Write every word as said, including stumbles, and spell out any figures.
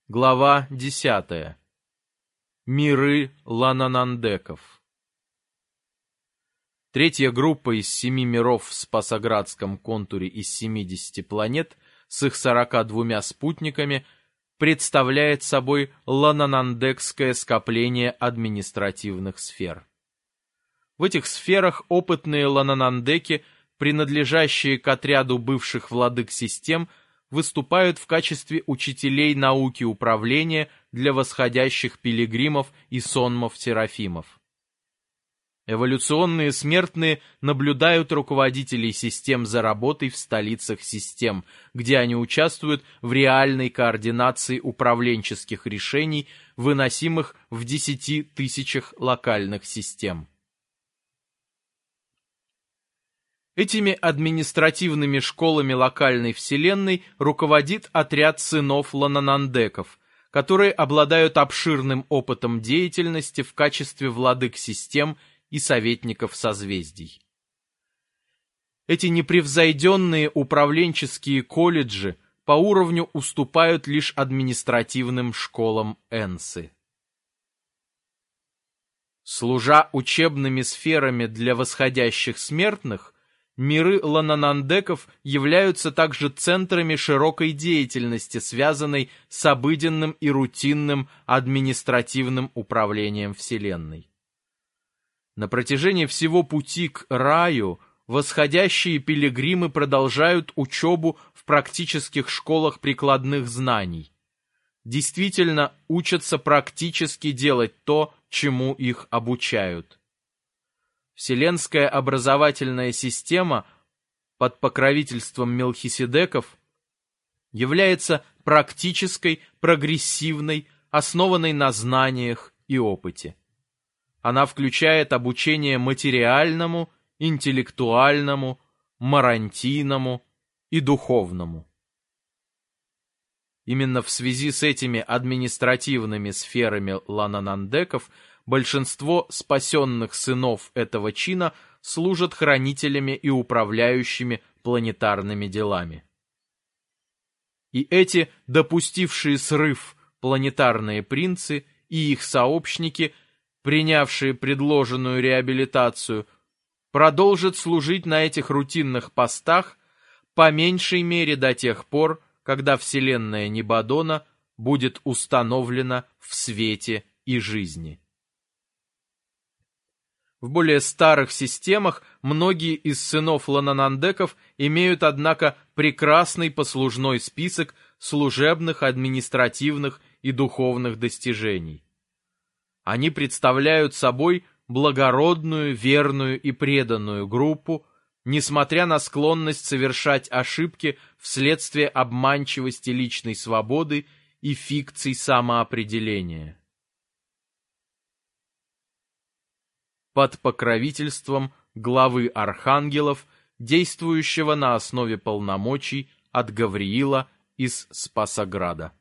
Глава десятая. Миры лананандеков. Третья группа из семи миров в Спасоградском контуре из семидесяти планет с их сорока двумя спутниками представляет собой лананандекское скопление административных сфер. В этих сферах опытные лананандеки, принадлежащие к отряду бывших владык систем, выступают в качестве учителей науки управления для восходящих пилигримов и сонмов-серафимов. Эволюционные смертные наблюдают руководителей систем за работой в столицах систем, где они участвуют в реальной координации управленческих решений, выносимых в десяти тысячах локальных систем. Этими административными школами локальной вселенной руководит отряд сынов лананандеков, которые обладают обширным опытом деятельности в качестве владык систем и советников созвездий. Эти непревзойденные управленческие колледжи по уровню уступают лишь административным школам Энсы. Служа учебными сферами для восходящих смертных, миры лананандеков являются также центрами широкой деятельности, связанной с обыденным и рутинным административным управлением Вселенной. На протяжении всего пути к раю восходящие пилигримы продолжают учебу в практических школах прикладных знаний. Действительно учатся практически делать то, чему их обучают. Вселенская образовательная система под покровительством Мелхиседеков является практической, прогрессивной, основанной на знаниях и опыте. Она включает обучение материальному, интеллектуальному, марантийному и духовному. Именно в связи с этими административными сферами лананандеков большинство спасенных сынов этого чина служат хранителями и управляющими планетарными делами. И эти, допустившие срыв, планетарные принцы и их сообщники, принявшие предложенную реабилитацию, продолжат служить на этих рутинных постах по меньшей мере до тех пор, когда Вселенная Нибадона будет установлена в свете и жизни. В более старых системах многие из сынов лананандеков имеют, однако, прекрасный послужной список служебных, административных и духовных достижений. Они представляют собой благородную, верную и преданную группу, несмотря на склонность совершать ошибки вследствие обманчивости личной свободы и фикций самоопределения. Под покровительством главы архангелов, действующего на основе полномочий от Гавриила из Спасограда.